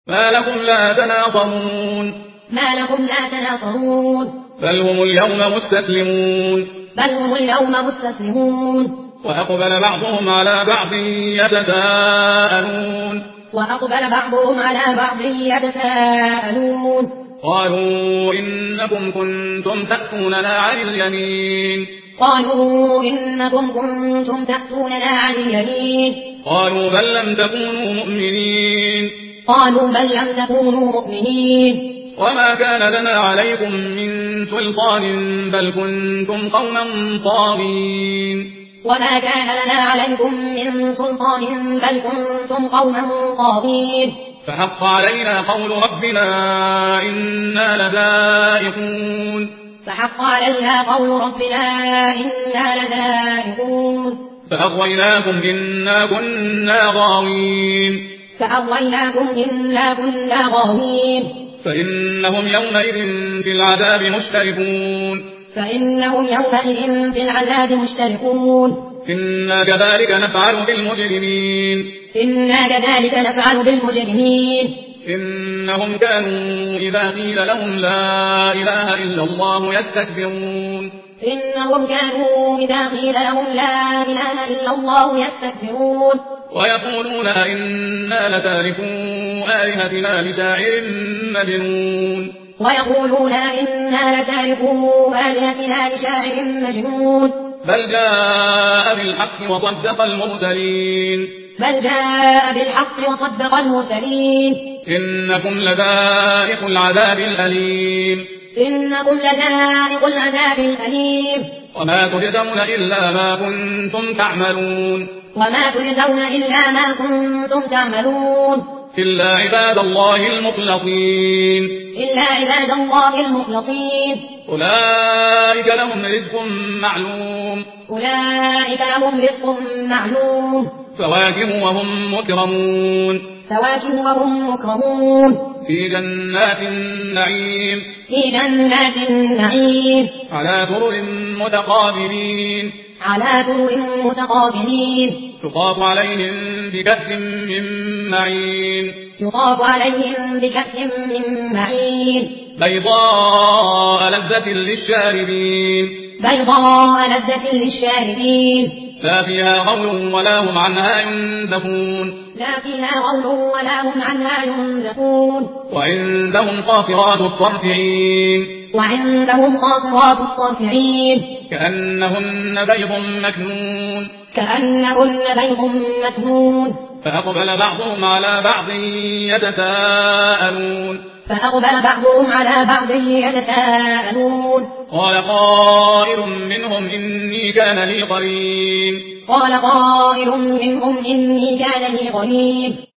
ما لكم لا تناصرون ما لكم لا تناصرون بل هم اليوم مستسلمون وأقبل بعضهم على بعض يتساءلون قالوا إنكم كنتم تأتوننا عن اليمين قالوا بل لم تكونوا مؤمنين وما كان لنا عليكم من سلطان بل كنتم قوما طاغين فحق علينا قول ربنا إنا لذائقون فأغويناكم إنا كنا غاوين فإنهم يومئذ في العذاب مشتركون إنا كذلك نفعل بالمجرمين إنهم كانوا إذا قيل لهم لا إله إلا الله يستكبرون ويقولون إنا لتاركو آلهتنا لشاعر مجنون بل جاء بالحق وصدق المرسلين إنكم لذائق العذاب الأليم وما تجزون إلا ما كنتم تعملون إلا عباد الله المخلصين أولئك لهم رزق معلوم فواكه وهم مكرمون في جنات النعيم على سرر متقابلين يطاف عليهم بكأس من معين بيضاء لذة للشاربين لا فيها غول ولا هم عنها ينزفون وعندهم قاصرات الطرف عين كأنهن بيض مكنون فأقبل بعضهم على بعض يتساءلون قال قائل منهم إني كان لي قرين